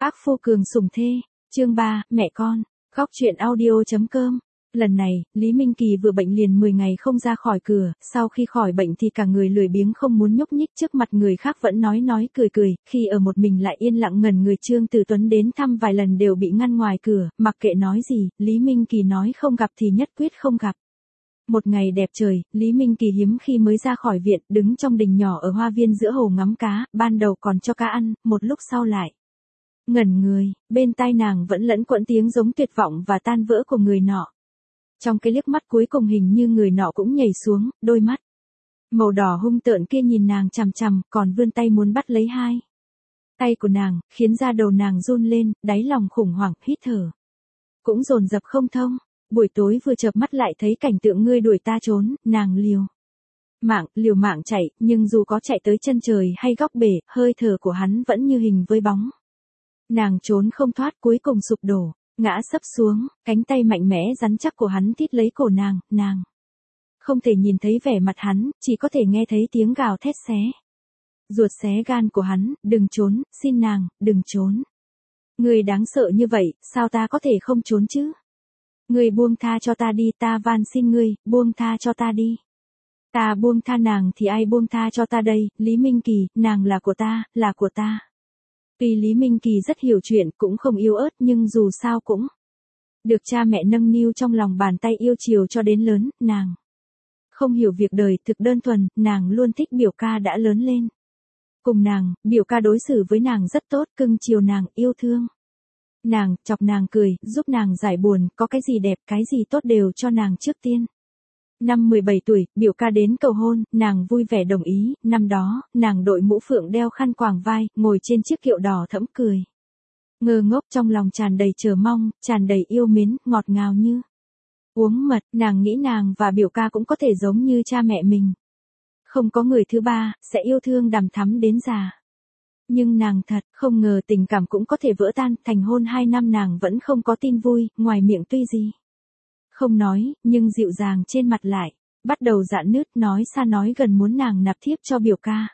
Ác phu cường sủng thê, chương 3, mẹ con, góc truyện audio.com. Lần này, Lý Minh Kỳ vừa bệnh liền 10 ngày không ra khỏi cửa, sau khi khỏi bệnh thì cả người lười biếng không muốn nhúc nhích, trước mặt người khác vẫn nói cười, khi ở một mình lại yên lặng ngẩn người. Trương Tử Tuấn đến thăm vài lần đều bị ngăn ngoài cửa, mặc kệ nói gì, Lý Minh Kỳ nói không gặp thì nhất quyết không gặp. Một ngày đẹp trời, Lý Minh Kỳ hiếm khi mới ra khỏi viện, đứng trong đình nhỏ ở hoa viên giữa hồ ngắm cá, ban đầu còn cho cá ăn, một lúc sau lại ngẩn người, bên tai nàng vẫn lẫn quẫn tiếng giống tuyệt vọng và tan vỡ của người nọ. Trong cái liếc mắt cuối cùng hình như người nọ cũng nhảy xuống, đôi mắt màu đỏ hung tợn kia nhìn nàng chằm chằm, còn vươn tay muốn bắt lấy hai tay của nàng, khiến da đầu nàng run lên, đáy lòng khủng hoảng, hít thở cũng dồn dập không thông. Buổi tối vừa chợp mắt lại thấy cảnh tượng ngươi đuổi ta trốn, nàng liều mạng chạy, nhưng dù có chạy tới chân trời hay góc bể, hơi thở của hắn vẫn như hình với bóng. Nàng trốn không thoát, cuối cùng sụp đổ, ngã sấp xuống, cánh tay mạnh mẽ rắn chắc của hắn thít lấy cổ nàng không thể nhìn thấy vẻ mặt hắn, chỉ có thể nghe thấy tiếng gào thét xé ruột xé gan của hắn, đừng trốn, xin nàng, đừng trốn. Ngươi đáng sợ như vậy, sao ta có thể không trốn chứ? Ngươi buông tha cho ta đi, ta van xin ngươi, buông tha cho ta đi. Ta buông tha nàng thì ai buông tha cho ta đây, Lý Minh Kỳ, nàng là của ta, là của ta. Tuy Lý Minh Kỳ rất hiểu chuyện, cũng không yếu ớt, nhưng dù sao cũng được cha mẹ nâng niu trong lòng bàn tay yêu chiều cho đến lớn. Nàng không hiểu việc đời, thực đơn thuần, nàng luôn thích biểu ca đã lớn lên cùng nàng, biểu ca đối xử với nàng rất tốt, cưng chiều nàng, yêu thương nàng, chọc nàng cười, giúp nàng giải buồn, có cái gì đẹp, cái gì tốt đều cho nàng trước tiên. Năm 17 tuổi, biểu ca đến cầu hôn, nàng vui vẻ đồng ý, năm đó, nàng đội mũ phượng đeo khăn quàng vai, ngồi trên chiếc kiệu đỏ thẫm cười ngơ ngốc, trong lòng tràn đầy chờ mong, tràn đầy yêu mến, ngọt ngào như uống mật. Nàng nghĩ nàng và biểu ca cũng có thể giống như cha mẹ mình, không có người thứ ba, sẽ yêu thương đằm thắm đến già. Nhưng nàng thật không ngờ tình cảm cũng có thể vỡ tan. Thành hôn 2 năm nàng vẫn không có tin vui, ngoài miệng tuy gì không nói, nhưng dịu dàng trên mặt lại bắt đầu rạn nứt, nói xa nói gần muốn nàng nạp thiếp cho biểu ca.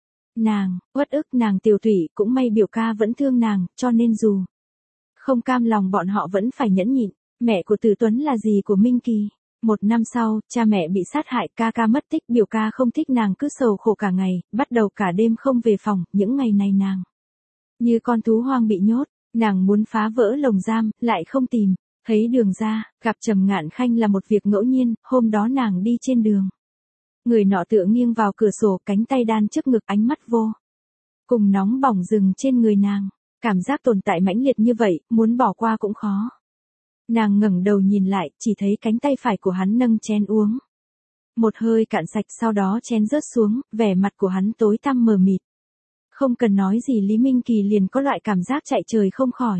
Nàng uất ức, nàng tiều tụy, cũng may biểu ca vẫn thương nàng, cho nên dù không cam lòng bọn họ vẫn phải nhẫn nhịn. Mẹ của Từ Tuấn là dì của Minh Kỳ. 1 năm sau, cha mẹ bị sát hại, ca mất tích, biểu ca không thích nàng cứ sầu khổ cả ngày, bắt đầu cả đêm không về phòng. Những ngày này nàng như con thú hoang bị nhốt, nàng muốn phá vỡ lồng giam, lại không tìm thấy đường ra. Gặp Trầm Ngạn Khanh là một việc ngẫu nhiên, hôm đó nàng đi trên đường. Người nọ tựa nghiêng vào cửa sổ, cánh tay đan trước ngực, ánh mắt vô cùng nóng bỏng dừng trên người nàng. Cảm giác tồn tại mãnh liệt như vậy, muốn bỏ qua cũng khó. Nàng ngẩng đầu nhìn lại, chỉ thấy cánh tay phải của hắn nâng chén uống một hơi cạn sạch, sau đó chén rớt xuống, vẻ mặt của hắn tối tăm mờ mịt. Không cần nói gì, Lý Minh Kỳ liền có loại cảm giác chạy trời không khỏi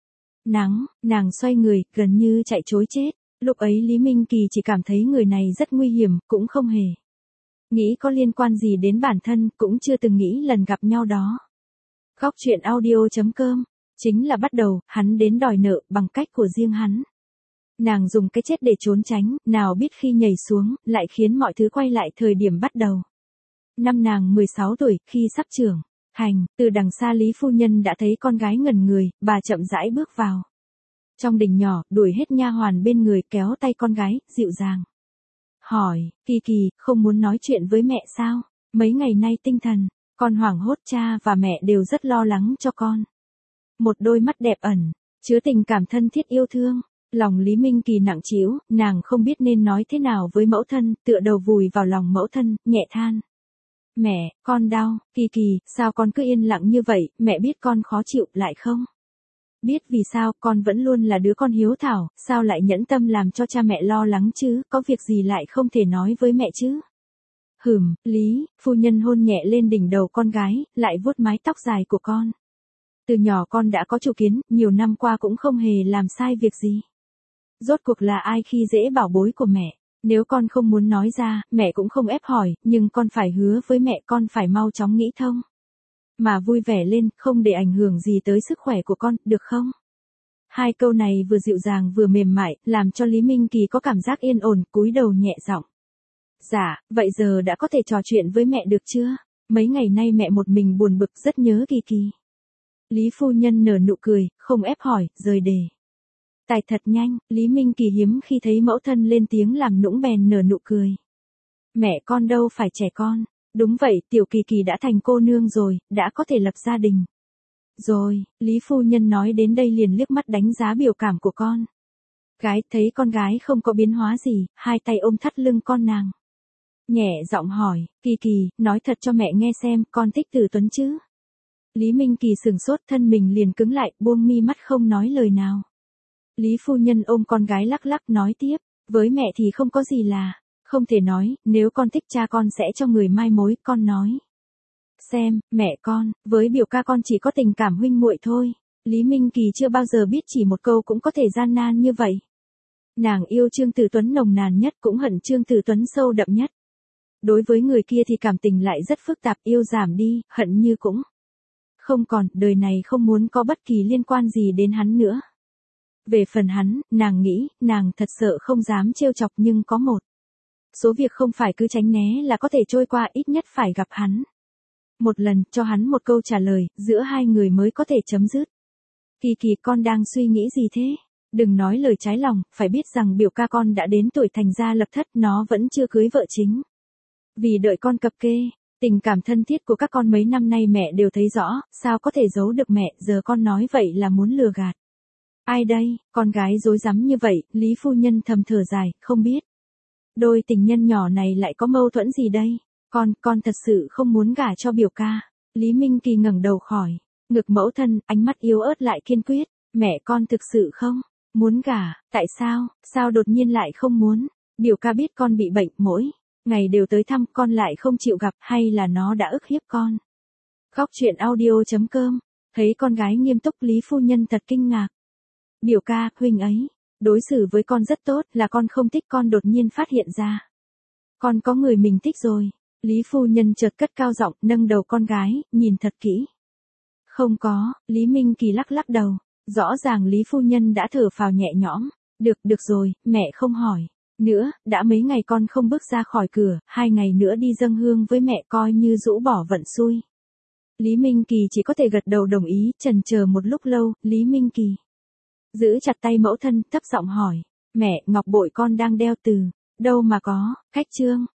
nắng. Nàng xoay người, gần như chạy trối chết. Lúc ấy Lý Minh Kỳ chỉ cảm thấy người này rất nguy hiểm, cũng không hề nghĩ có liên quan gì đến bản thân, cũng chưa từng nghĩ lần gặp nhau đó. Góc truyện audio.com. Chính là bắt đầu, hắn đến đòi nợ, bằng cách của riêng hắn. Nàng dùng cái chết để trốn tránh, nào biết khi nhảy xuống, lại khiến mọi thứ quay lại thời điểm bắt đầu. Năm nàng 16 tuổi, khi sắp trưởng thành, từ đằng xa Lý phu nhân đã thấy con gái ngẩn người, bà chậm rãi bước vào trong đình nhỏ, đuổi hết nha hoàn bên người, kéo tay con gái, dịu dàng hỏi, Kỳ Kỳ, không muốn nói chuyện với mẹ sao? Mấy ngày nay tinh thần con hoảng hốt, cha và mẹ đều rất lo lắng cho con. Một đôi mắt đẹp ẩn chứa tình cảm thân thiết yêu thương. Lòng Lý Minh Kỳ nặng trĩu, nàng không biết nên nói thế nào với mẫu thân, tựa đầu vùi vào lòng mẫu thân, nhẹ than. Mẹ, con đau. Kỳ Kỳ, sao con cứ yên lặng như vậy, mẹ biết con khó chịu, lại không biết vì sao, con vẫn luôn là đứa con hiếu thảo, sao lại nhẫn tâm làm cho cha mẹ lo lắng chứ, có việc gì lại không thể nói với mẹ chứ? Lý phu nhân hôn nhẹ lên đỉnh đầu con gái, lại vuốt mái tóc dài của con. Từ nhỏ con đã có chủ kiến, nhiều năm qua cũng không hề làm sai việc gì. Rốt cuộc là ai khi dễ bảo bối của mẹ? Nếu con không muốn nói ra, mẹ cũng không ép hỏi, nhưng con phải hứa với mẹ, con phải mau chóng nghĩ thông mà vui vẻ lên, không để ảnh hưởng gì tới sức khỏe của con, được không? Hai câu này vừa dịu dàng vừa mềm mại, làm cho Lý Minh Kỳ có cảm giác yên ổn, cúi đầu nhẹ giọng. Dạ, vậy giờ đã có thể trò chuyện với mẹ được chưa? Mấy ngày nay mẹ một mình buồn bực, rất nhớ Kỳ Kỳ. Lý phu nhân nở nụ cười, không ép hỏi, rời đề. Tài thật nhanh, Lý Minh Kỳ hiếm khi thấy mẫu thân lên tiếng làm nũng bèn nở nụ cười. Mẹ con đâu phải trẻ con. Đúng vậy, Tiểu Kỳ Kỳ đã thành cô nương rồi, đã có thể lập gia đình. Rồi, Lý phu nhân nói đến đây liền liếc mắt đánh giá biểu cảm của con. Gái thấy con gái không có biến hóa gì, hai tay ôm thắt lưng con nàng. Nhẹ giọng hỏi, Kỳ Kỳ, nói thật cho mẹ nghe xem, con thích Từ Tuấn chứ? Lý Minh Kỳ sừng sốt, thân mình liền cứng lại, buông mi mắt không nói lời nào. Lý phu nhân ôm con gái lắc lắc nói tiếp, với mẹ thì không có gì là, không thể nói, nếu con thích cha con sẽ cho người mai mối, con nói. Xem, mẹ con, với biểu ca con chỉ có tình cảm huynh muội thôi. Lý Minh Kỳ chưa bao giờ biết chỉ một câu cũng có thể gian nan như vậy. Nàng yêu Trương Tử Tuấn nồng nàn nhất, cũng hận Trương Tử Tuấn sâu đậm nhất. Đối với người kia thì cảm tình lại rất phức tạp, yêu giảm đi, hận như cũng không còn, đời này không muốn có bất kỳ liên quan gì đến hắn nữa. Về phần hắn, nàng nghĩ, nàng thật sợ không dám trêu chọc, nhưng có một số việc không phải cứ tránh né là có thể trôi qua, ít nhất phải gặp hắn một lần, cho hắn một câu trả lời, giữa hai người mới có thể chấm dứt. Kỳ Kỳ, con đang suy nghĩ gì thế? Đừng nói lời trái lòng, phải biết rằng biểu ca con đã đến tuổi thành gia lập thất, nó vẫn chưa cưới vợ chính. Vì đợi con cập kê, tình cảm thân thiết của các con mấy năm nay mẹ đều thấy rõ, sao có thể giấu được mẹ, giờ con nói vậy là muốn lừa gạt. Ai đây, con gái dối rắm như vậy, Lý phu nhân thầm thở dài, không biết. Đôi tình nhân nhỏ này lại có mâu thuẫn gì đây? Con thật sự không muốn gả cho biểu ca. Lý Minh Kỳ ngẩng đầu khỏi ngực mẫu thân, ánh mắt yếu ớt lại kiên quyết. Mẹ con thực sự không muốn gả, tại sao đột nhiên lại không muốn? Biểu ca biết con bị bệnh, mỗi ngày đều tới thăm, con lại không chịu gặp, hay là nó đã ức hiếp con? Khóc chuyện audio.com. Thấy con gái nghiêm túc, Lý phu nhân thật kinh ngạc. Biểu ca, huynh ấy đối xử với con rất tốt, là con không thích con đột nhiên phát hiện ra. Con có người mình thích rồi. Lý phu nhân chợt cất cao giọng, nâng đầu con gái, nhìn thật kỹ. Không có, Lý Minh Kỳ lắc lắc đầu. Rõ ràng Lý phu nhân đã thở phào nhẹ nhõm. Được rồi, mẹ không hỏi nữa, đã mấy ngày con không bước ra khỏi cửa, 2 ngày nữa đi dâng hương với mẹ, coi như rũ bỏ vận xui. Lý Minh Kỳ chỉ có thể gật đầu đồng ý, chần chờ một lúc lâu, Lý Minh Kỳ giữ chặt tay mẫu thân, thấp giọng hỏi, mẹ, ngọc bội con đang đeo từ đâu mà có? Khách Trương